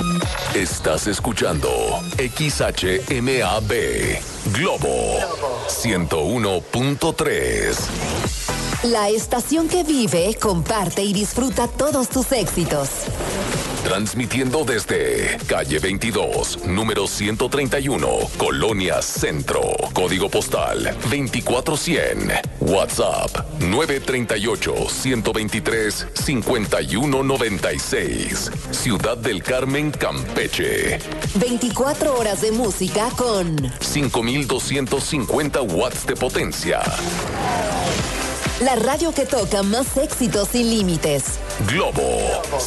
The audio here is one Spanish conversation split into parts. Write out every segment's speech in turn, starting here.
Estás escuchando XHMAB Globo 101.3. La estación que vive, comparte y disfruta todos tus éxitos. Transmitiendo desde calle 22, número 131, Colonia Centro. Código postal 24100. WhatsApp 938-123-5196. Ciudad del Carmen, Campeche. 24 horas de música con 5250 watts de potencia. La radio que toca más éxitos sin límites. Globo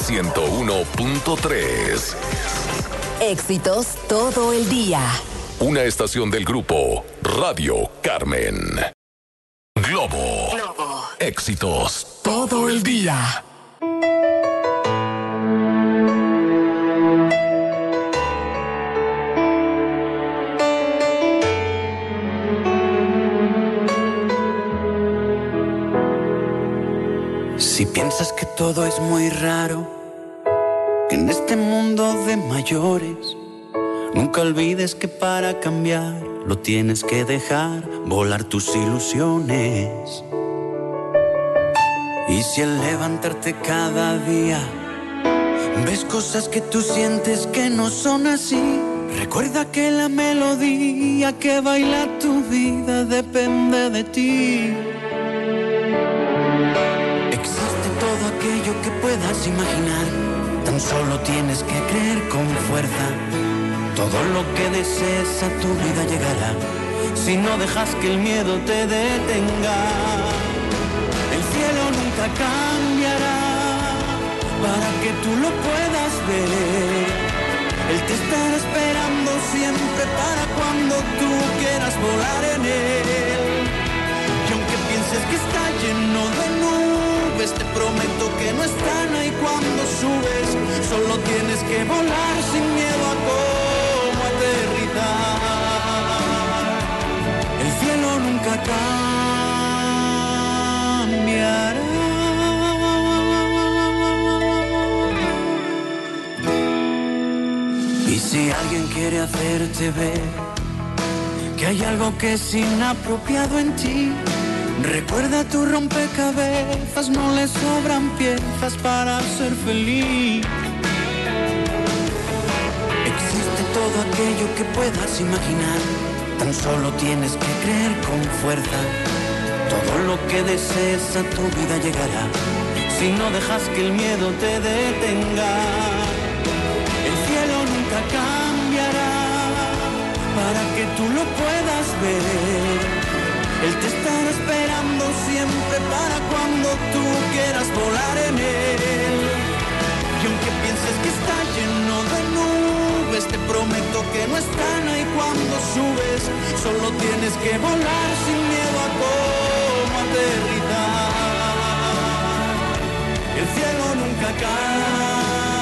101.3. Éxitos todo el día. Una estación del grupo Radio Carmen. Globo. Éxitos todo el día. Si piensas que todo es muy raro, que en este mundo de mayores, nunca olvides que para cambiar lo tienes que dejar volar tus ilusiones. Y si al levantarte cada día ves cosas que tú sientes que no son así, recuerda que la melodía que baila tu vida depende de ti. Todo aquello que puedas imaginar, tan solo tienes que creer con fuerza. Todo lo que desees a tu vida llegará, si no dejas que el miedo te detenga. El cielo nunca cambiará para que tú lo puedas ver. Él te estará esperando siempre para cuando tú quieras volar en él. Y aunque pienses que está lleno de nubes, te prometo que no están ahí cuando subes. Solo tienes que volar sin miedo a cómo aterrizar. El cielo nunca cambiará. Y si alguien quiere hacerte ver que hay algo que es inapropiado en ti, recuerda tu rompecabezas, no le sobran piezas para ser feliz. Existe todo aquello que puedas imaginar, tan solo tienes que creer con fuerza. Todo lo que desees a tu vida llegará, si no dejas que el miedo te detenga. El cielo nunca cambiará para que tú lo puedas ver. Él te estará esperando siempre para cuando tú quieras volar en él. Y aunque pienses que está lleno de nubes, te prometo que no están ahí cuando subes. Solo tienes que volar sin miedo a cómo aterrizar. El cielo nunca cambiará.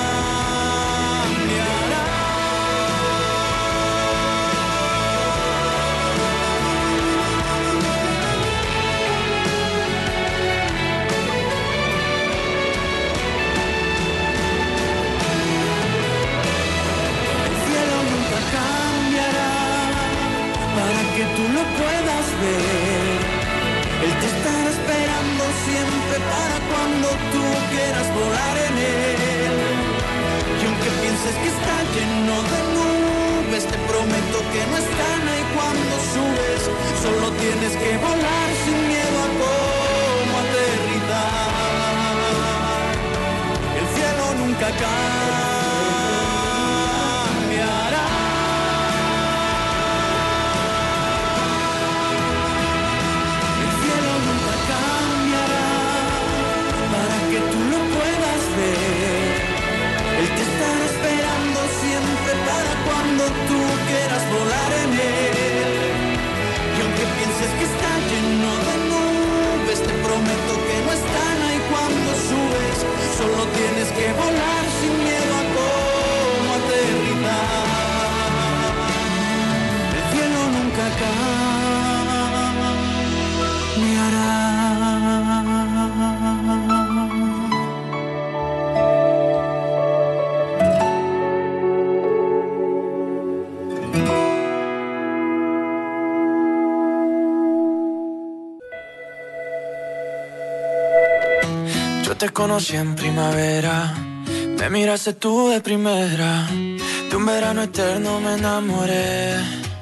Que tú lo puedas ver. Él te estará esperando siempre para cuando tú quieras volar en él. Y aunque pienses que está lleno de nubes, te prometo que no están ahí cuando subes. Solo tienes que volar sin miedo a cómo aterrizar. El cielo nunca cambiará. Él te estará esperando siempre para cuando tú quieras volar en él. Y aunque pienses que está lleno de nubes, te prometo que no están ahí cuando subes. Solo tienes que volar sin miedo a cómo aterrizar. El cielo nunca cambiará. te conocí en primavera, me miraste tú de primera, de un verano eterno me enamoré.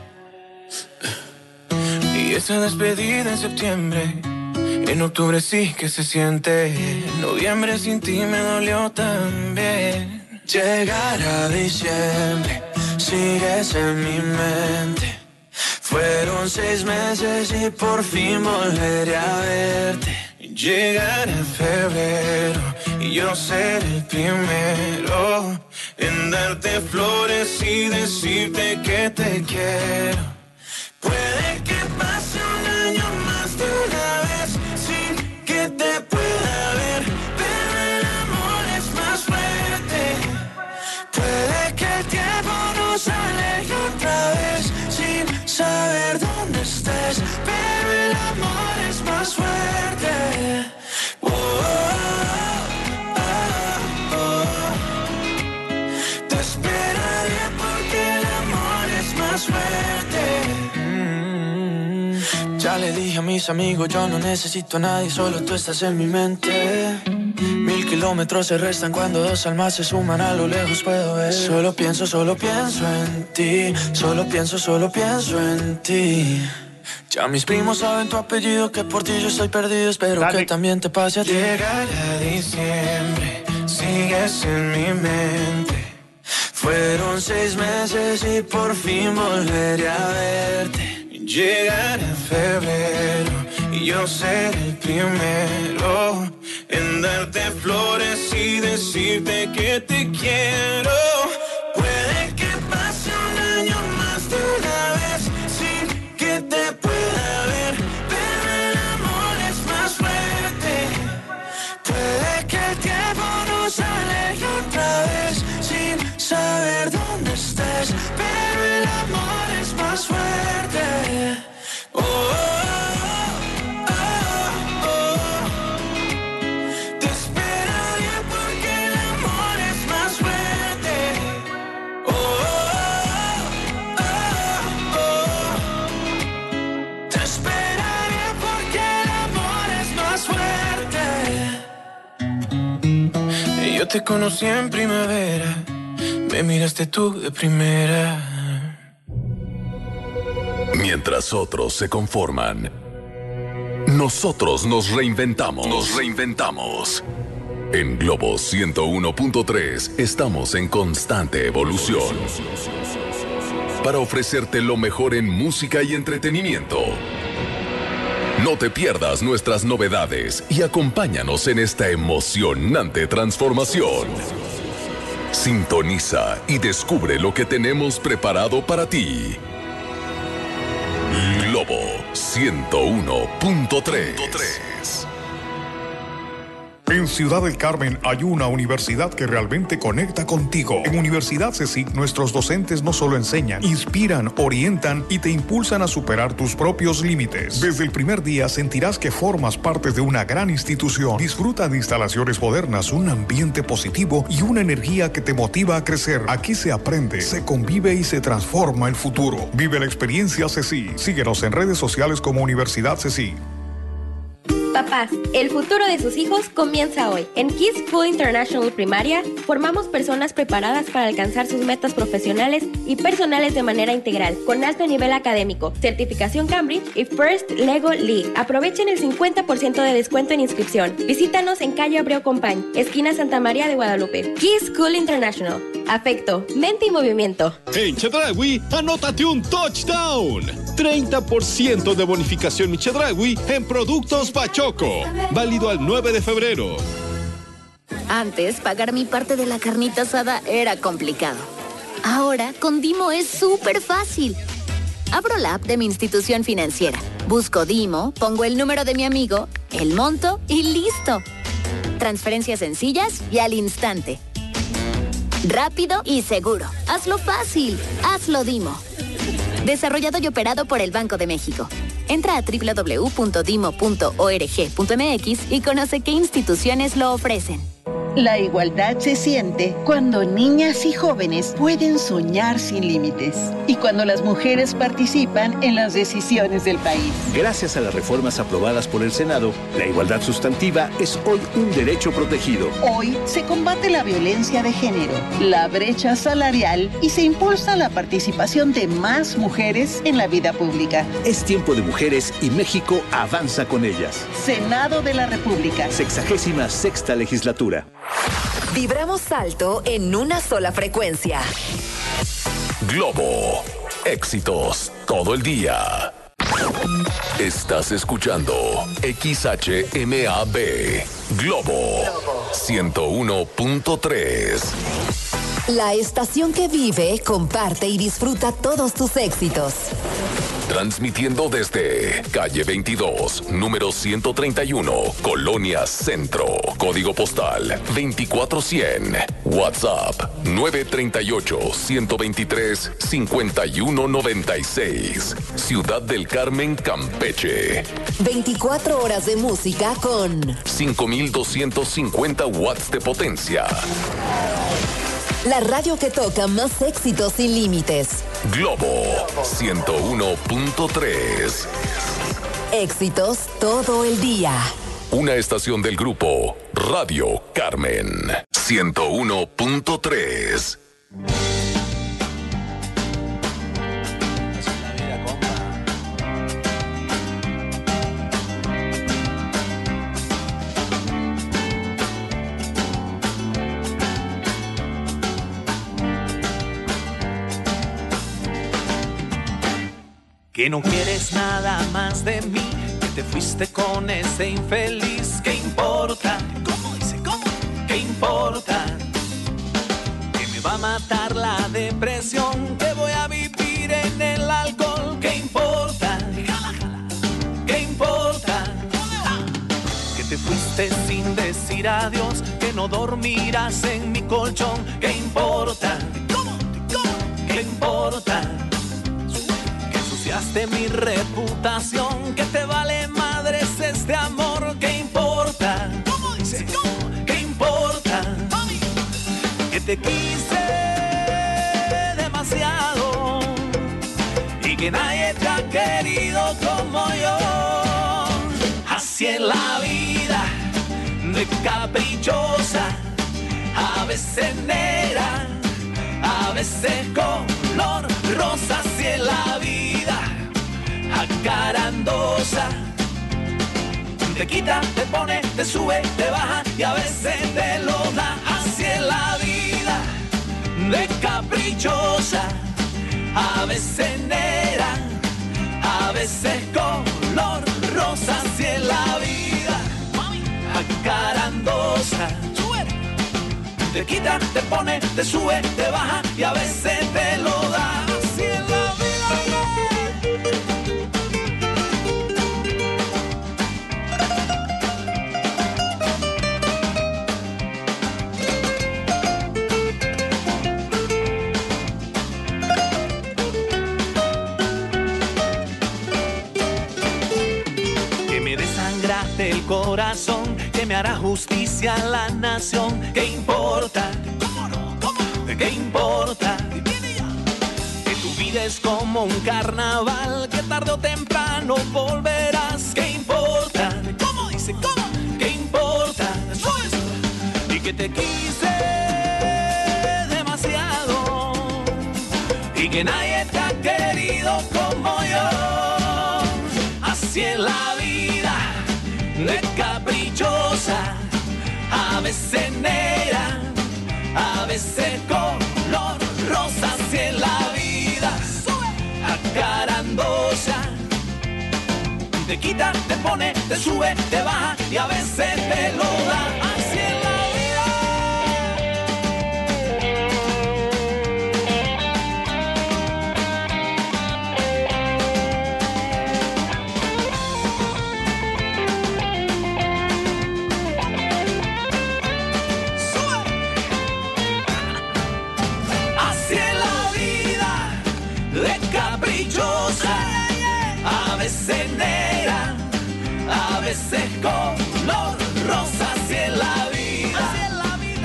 Y esa despedida en septiembre, en octubre sí que se siente, en noviembre sin ti me dolió también. Llegar a diciembre, sigues en mi mente. Fueron 6 meses y por fin volveré a verte. Llegar a febrero y yo ser el primero en darte flores y decirte que te quiero. Puede que pase un año más de una vez sin que te pueda ver, pero el amor es más fuerte. Puede que el tiempo nos aleje otra vez sin saber dónde estés, pero el amor es más fuerte. Oh, oh, oh, oh. Te esperaré porque el amor es más fuerte. Ya le dije a mis amigos, yo no necesito a nadie, solo tú estás en mi mente. 1000 kilómetros se restan cuando 2 almas se suman, a lo lejos puedo ver. Solo pienso en ti, solo pienso en ti. Ya mis primos saben tu apellido, que por ti yo estoy perdido, espero que también te pase a ti. Llegar a diciembre, sigues en mi mente. Fueron 6 meses y por fin volveré a verte. Llegar a febrero y yo ser el primero en darte flores y decirte que te quiero. Puede que pase un año más de una vez sin que te pueda ver, pero el amor es más fuerte. Puede que el tiempo nos aleje otra vez sin saber dónde estés, pero el amor es más fuerte. Oh, oh, oh, oh. Te esperaré porque el amor es más fuerte. Oh, oh, oh, oh. Te esperaré porque el amor es más fuerte. Yo te conocí en primavera, me miraste tú de primera. Mientras otros se conforman, nosotros nos reinventamos. En Globo 101.3 estamos en constante evolución para ofrecerte lo mejor en música y entretenimiento. No te pierdas nuestras novedades y acompáñanos en esta emocionante transformación. Sintoniza y descubre lo que tenemos preparado para ti. Globo 101.3. En Ciudad del Carmen hay una universidad que realmente conecta contigo. En Universidad CSIC, nuestros docentes no solo enseñan, inspiran, orientan y te impulsan a superar tus propios límites. Desde el primer día sentirás que formas parte de una gran institución. Disfruta de instalaciones modernas, un ambiente positivo y una energía que te motiva a crecer. Aquí se aprende, se convive y se transforma el futuro. Vive la experiencia CSIC. Síguenos en redes sociales como Universidad CSIC. Papás, el futuro de sus hijos comienza hoy. En Kids School International Primaria, formamos personas preparadas para alcanzar sus metas profesionales y personales de manera integral, con alto nivel académico, certificación Cambridge y First Lego League. Aprovechen el 50% de descuento en inscripción. Visítanos en calle Abreu Compañ, esquina Santa María de Guadalupe. Kids School International. Afecto, mente y movimiento. En Chedraui, anótate un touchdown. 30% de bonificación en Chedraui en productos Pachoco. Válido al 9 de febrero. Antes, pagar mi parte de la carnita asada era complicado. Ahora, con Dimo es súper fácil. Abro la app de mi institución financiera. Busco Dimo, pongo el número de mi amigo, el monto y listo. Transferencias sencillas y al instante. Rápido y seguro. Hazlo fácil. Hazlo Dimo. Desarrollado y operado por el Banco de México. Entra a www.dimo.org.mx y conoce qué instituciones lo ofrecen. La igualdad se siente cuando niñas y jóvenes pueden soñar sin límites y cuando las mujeres participan en las decisiones del país. Gracias a las reformas aprobadas por el Senado, la igualdad sustantiva es hoy un derecho protegido. Hoy se combate la violencia de género, la brecha salarial y se impulsa la participación de más mujeres en la vida pública. Es tiempo de mujeres y México avanza con ellas. Senado de la República. 66ª legislatura. Vibramos alto en una sola frecuencia. Globo. Éxitos todo el día. Estás escuchando XHMAB. Globo 101.3. La estación que vive, comparte y disfruta todos tus éxitos. Transmitiendo desde calle 22, número 131, Colonia Centro. Código postal 24100. WhatsApp 938-123-5196. Ciudad del Carmen, Campeche. 24 horas de música con 5250 watts de potencia. La radio que toca más éxitos sin límites. Globo 101.3. Éxitos todo el día. Una estación del grupo Radio Carmen 101.3. Que no quieres nada más de mí, que te fuiste con ese infeliz. ¿Qué importa? ¿Cómo dice? ¿Cómo? ¿Qué importa? Que me va a matar la depresión, que voy a vivir en el alcohol. ¿Qué importa? ¿Qué importa? Que te fuiste sin decir adiós, que no dormirás en mi colchón. ¿Qué importa? ¿Cómo? ¿Qué importa? De mi reputación, que te vale madres este amor. ¿Qué importa? ¿Cómo dice? ¿Cómo? ¿Qué importa? Mami. Que te quise demasiado y que nadie te ha querido como yo. Así es la vida, de caprichosa, a veces negra, a veces color rosa. Así es la vida, acarandosa. Te quita, te pone, te sube, te baja y a veces te lo da. Así es la vida, de caprichosa, a veces negra, a veces color rosa. Así es la vida, acarandosa. Te quita, te pone, te sube, te baja y a veces te lo da. Así es la vida. El corazón, que me hará justicia a la nación. ¿Qué importa? ¿Cómo no? ¿Cómo? ¿Qué importa? Que tu vida es como un carnaval, que tarde o temprano volverás. ¿Qué importa? ¿Cómo dice? ¿Cómo? ¿Qué importa? Eso es. Y que te quise demasiado y que nadie te ha querido como yo. Así es la vida, de caprichosa, a veces negra, a veces color rosa. Así es la vida, acarandosa. Te quita, te pone, te sube, te baja y a veces te lo da. Así es la a veces negra, a veces color rosa. Así es la vida,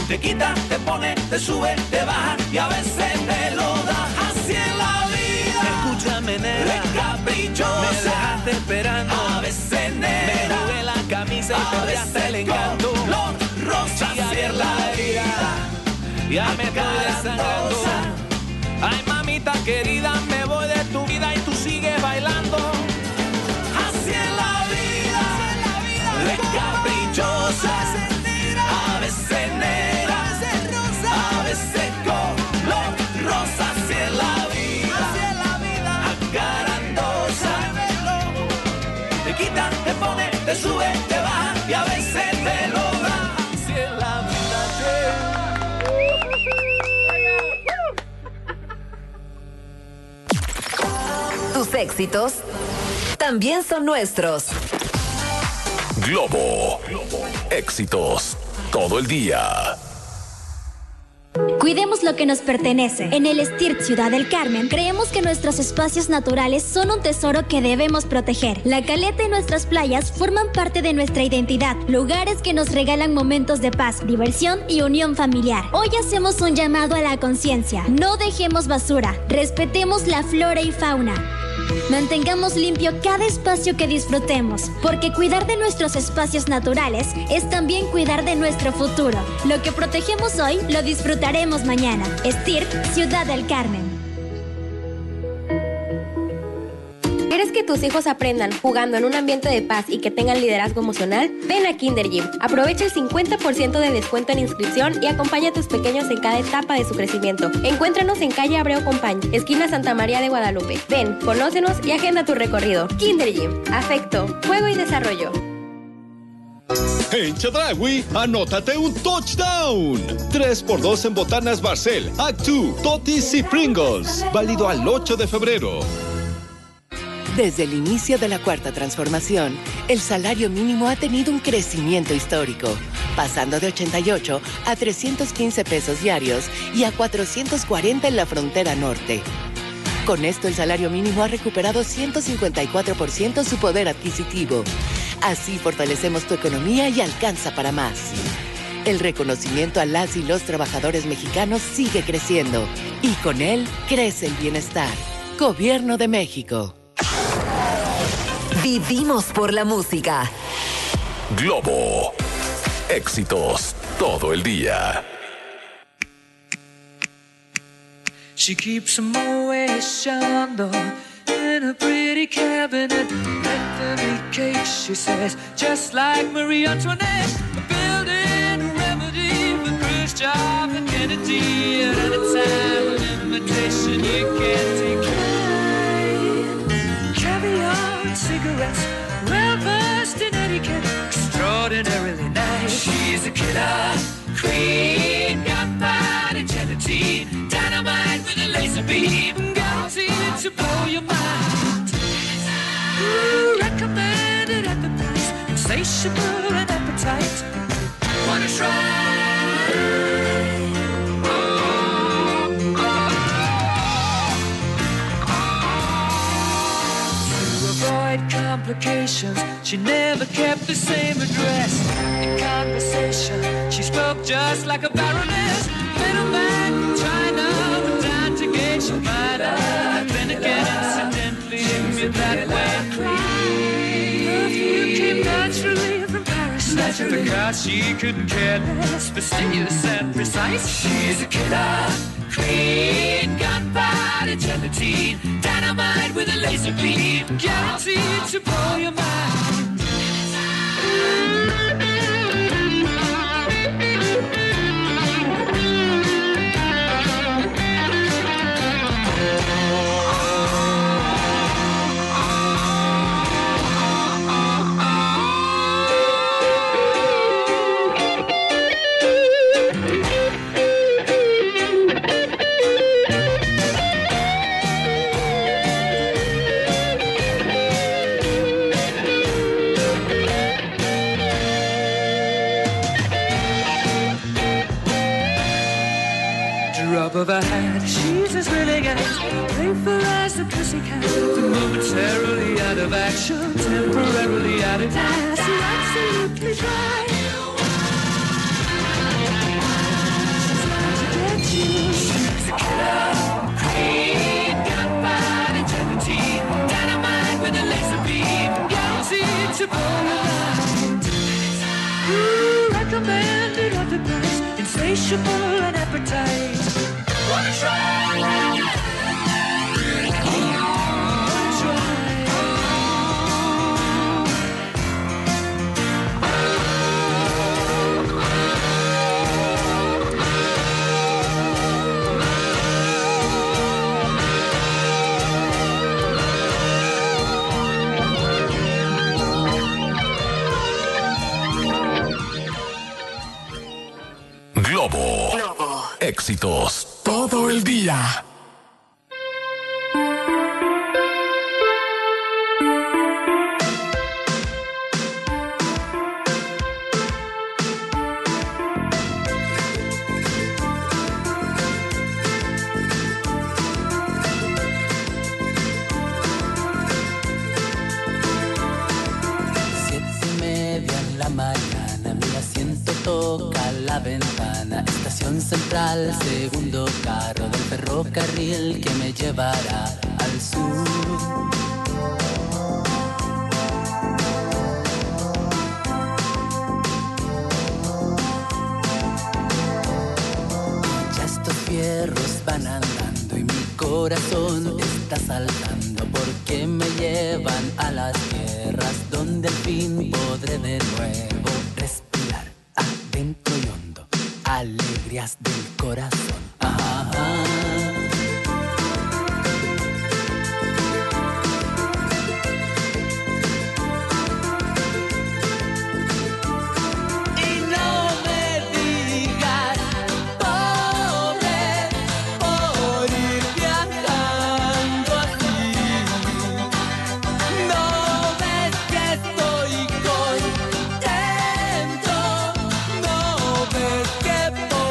Te quita, te pone, te sube, te baja y a veces te lo da. Así en la vida. Escúchame, nena, caprichosa. Me dejaste esperando. A veces, nena, me jugué la camisa y perdí hasta el encanto. Color rosa, así en la vida. Ya me estoy desangrando. Ay, mamita querida, me voy de tu vida y tú sigues bailando. Así en la vida, de caprichosa. A veces negra, a veces color rosa. Así en la vida, acarandosa. Te quita, te pone, te sube, te baja y a veces te lo da. Así en la vida. Tus éxitos también son nuestros. Globo. Éxitos todo el día. Cuidemos lo que nos pertenece. En el STIRT Ciudad del Carmen, creemos que nuestros espacios naturales son un tesoro que debemos proteger. La caleta y nuestras playas forman parte de nuestra identidad, lugares que nos regalan momentos de paz, diversión y unión familiar. Hoy hacemos un llamado a la conciencia. No dejemos basura, respetemos la flora y fauna. Mantengamos limpio cada espacio que disfrutemos, porque cuidar de nuestros espacios naturales es también cuidar de nuestro futuro. Lo que protegemos hoy, lo disfrutaremos mañana. STIRT, Ciudad del Carmen. ¿Quieres que tus hijos aprendan jugando en un ambiente de paz y que tengan liderazgo emocional? Ven a Kinder Gym. Aprovecha el 50% de descuento en inscripción y acompaña a tus pequeños en cada etapa de su crecimiento. Encuéntranos en calle Abreu Compañ, esquina Santa María de Guadalupe. Ven, conócenos y agenda tu recorrido. Kinder Gym. Afecto, juego y desarrollo. En Chedraui, anótate un touchdown. 3x2 en botanas Barcel, Actu, Totis y Pringles. Válido al 8 de febrero. Desde el inicio de la Cuarta Transformación, el salario mínimo ha tenido un crecimiento histórico, pasando de 88 a 315 pesos diarios y a 440 en la frontera norte. Con esto, el salario mínimo ha recuperado 154% su poder adquisitivo. Así fortalecemos tu economía y alcanza para más. El reconocimiento a las y los trabajadores mexicanos sigue creciendo y con él crece el bienestar. Gobierno de México. Vivimos por la música. Globo. Éxitos todo el día. She keeps a Moet Chandon in a pretty cabinet. Anthony cake, she says, just like Marie Antoinette. Building a remedy for Khrushchev and Kennedy. At any time, an invitation you can't decline. Caviar and cigarettes, well versed in etiquette, extraordinarily nice. She's a killer queen, gunpowder gelatine, dynamite with a laser beam, guaranteed to blow your mind. Ooh, recommended at the price, insatiable and appetite. Wanna try? Complications. She never kept the same address. In conversation, she spoke just like a baroness. Middleman from China, but down to gauge your mind. Then again, incidentally, you're that way. Perfume came naturally from Paris. Because she couldn't care less, fastidious and precise. She's a killer queen, gunpowder gelatine, dynamite with a laser beam, guaranteed to blow your mind. Of a hat, she's as willing as playful as a pussycat. Momentarily out of action, temporarily out of gas. You're absolutely dry. insatiable in appetite. Wanna try? Globo. Éxitos todo el día. Central, segundo carro del ferrocarril que me llevará al sur. Y ya estos fierros van andando y mi corazón está saltando porque me llevan a las tierras donde al fin podré de nuevo respirar adentro y hondo. Alegrías del corazón. Y no me digas, pobre, por ir viajando así. No ves que estoy contento, no ves que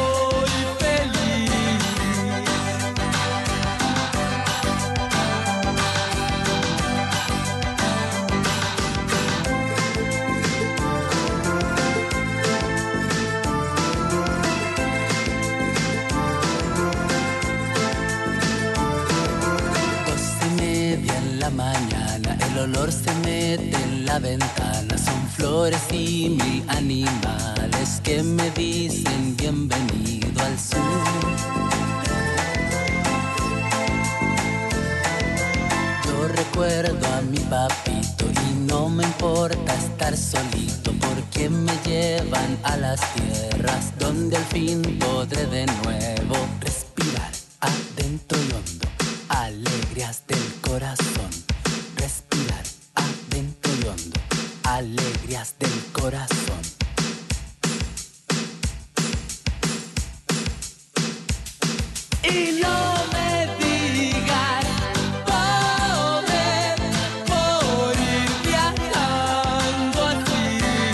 mañana, el olor se mete en la ventana, son flores y mil animales que me dicen bienvenido al sur. Yo recuerdo a mi papito y no me importa estar solito porque me llevan a las tierras donde al fin podré de nuevo respirar adentro y hondo, alegrías del corazón. Respirar adentro y hondo, alegrías del corazón. Y no me digas, pobre, por ir viajando así.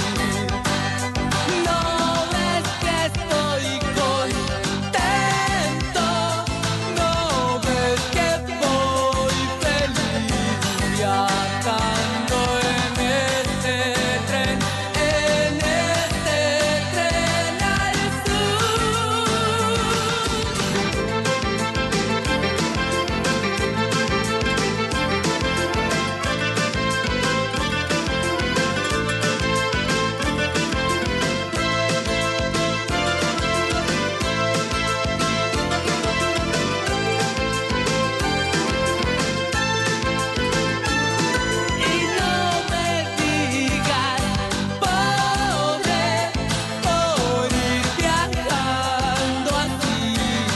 No ves que estoy contento, no ves que voy feliz viajando en este tren al sur. Y no me digas, pobre, por ir viajando así.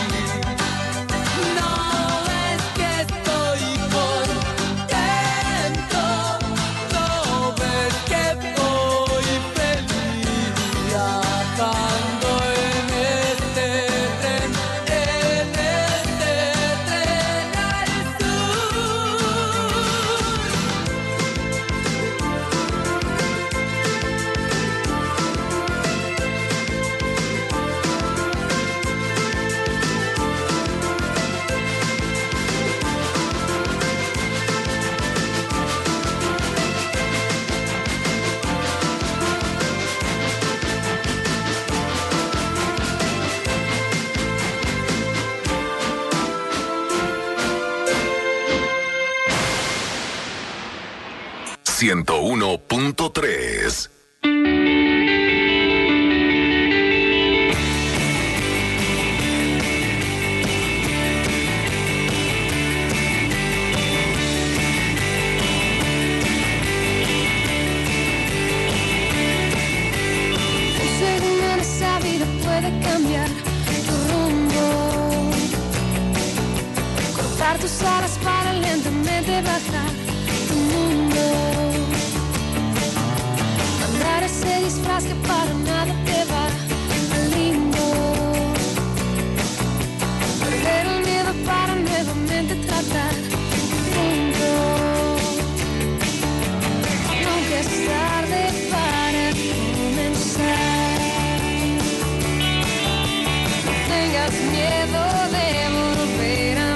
No ves que estoy contento, no ves que voy feliz viajando en este tren al sur. Usar tus alas para lentamente bajar tu mundo. Mandar ese disfraz que para nada te va al limbo. Perder el miedo para nuevamente tratar junto. Nunca es tarde para comenzar. No tengas miedo de volver a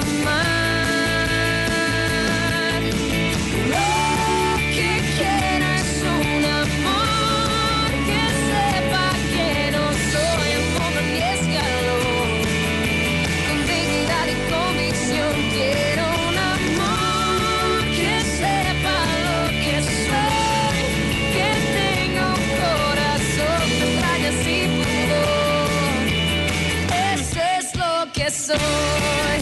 amar. Lo que quiero es un amor que sepa que no soy un poco arriesgado. Con dignidad y convicción quiero un amor que sepa lo que soy, que tenga un corazón de entrañas y pudor. Ese es lo que soy.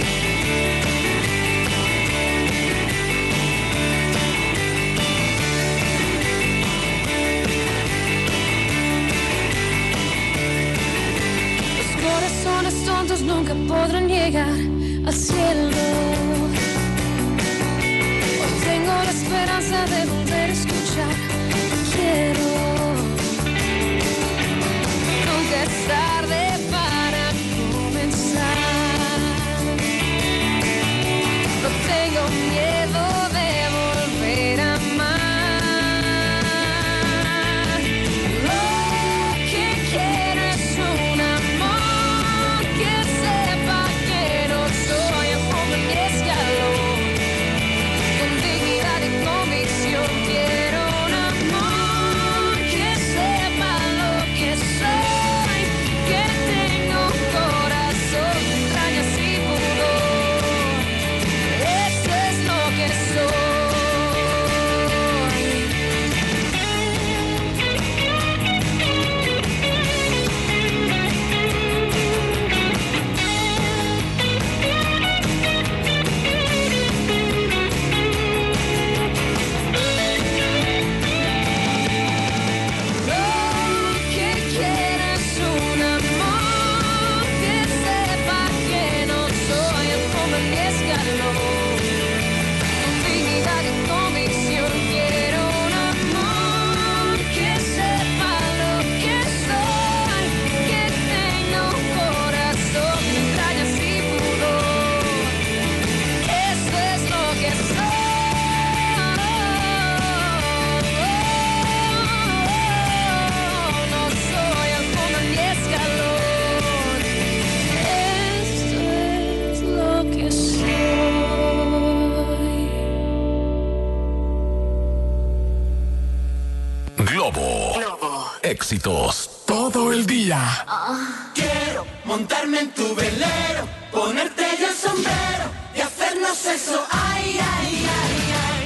Los corazones tontos nunca podrán llegar al cielo. Hoy tengo la esperanza de volver a escuchar. Quiero. Nunca es tarde para comenzar. No tengo miedo de volver a amar. Lo que quiero es un amor que sepa que no soy un poco arriesgado. Con dignidad y convicción quiero un amor que sepa lo que soy, que tengo un corazón de entrañas y pudor. Eso es lo que soy. Lo que quiero es un amor que sepa que no soy un poco arriesgado. Con dignidad y convicción quiero un amor que sepa lo que soy, que tenga un corazón de entrañas y pudor. Eso es lo que soy. No soy un poco arriesgado. Esto es lo que soy. Globo. Éxitos todo el día. Quiero montarme en tu velero, ponerte yo el sombrero y hacernos eso, ay, ay, ay, ay.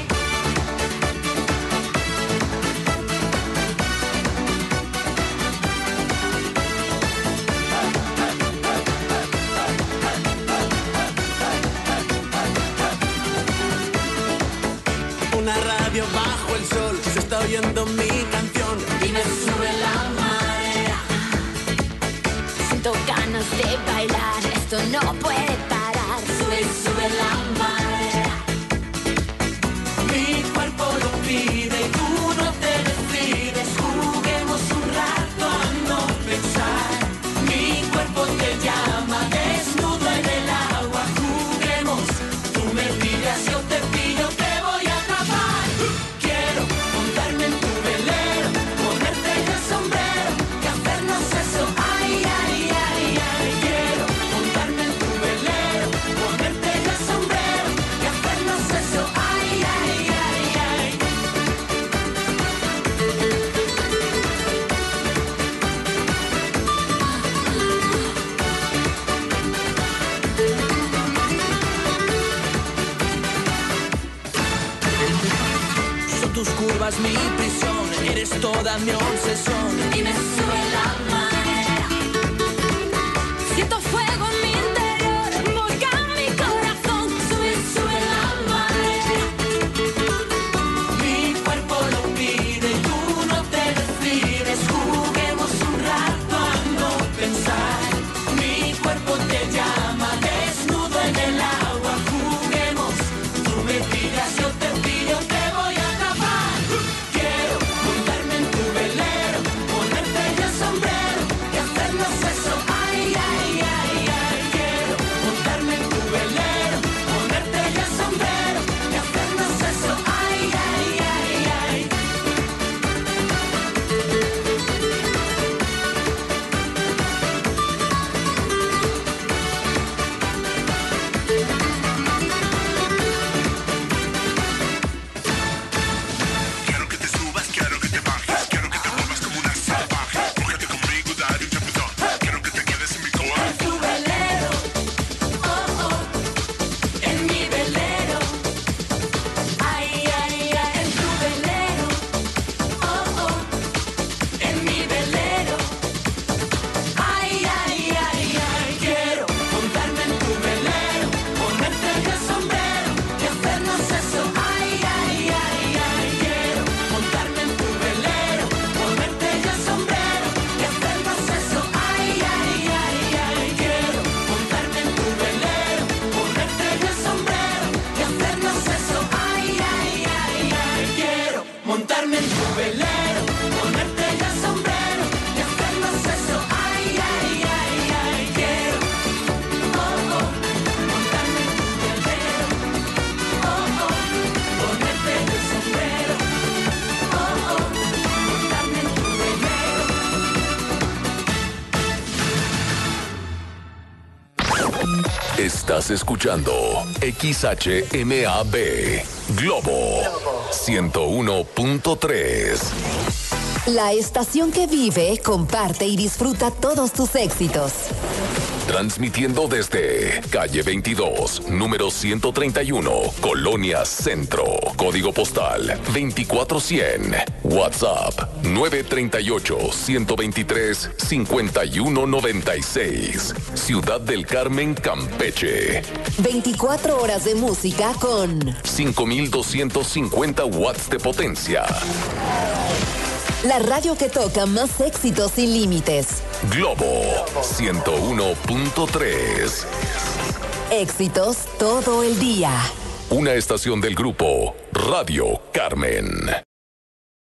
Una radio bajo el sol, se está oyendo mi canción y me sube la marea. Siento ganas de bailar, esto no puede parar. Sube, sube la marea. Mi cuerpo lo pide y tú no te decides. Juguemos un rato a no pensar. Mi cuerpo te llama, desnudo en el agua. Juguemos, tú me pillas, yo te pillo, te voy a atrapar. Quiero montarme en tu velero, ponerte yo el sombrero y hacernos eso, ay, ay, ay, ay. Quiero montarme en tu velero, ponerte yo el sombrero y hacernos eso, ay, ay, ay, ay. Son tus curvas mi prisión, eres toda mi obsesión y me sube la marea. Siento fuego en mi interior, volcán mi corazón. Sube, sube la marea. Mi cuerpo lo pide y tú no te decides. Juguemos un rato a no pensar. Mi cuerpo te llama, desnudo en el agua. Estás escuchando XHMAB Globo 101.3. La estación que vive, comparte y disfruta todos tus éxitos. Transmitiendo desde calle 22, número 131, Colonia Centro. Código postal 24100. WhatsApp 938-123-5196. Ciudad del Carmen, Campeche. 24 horas de música con 5250 watts de potencia. La radio que toca más éxitos sin límites. Globo 101.3. Éxitos todo el día. Una estación del grupo Radio Carmen.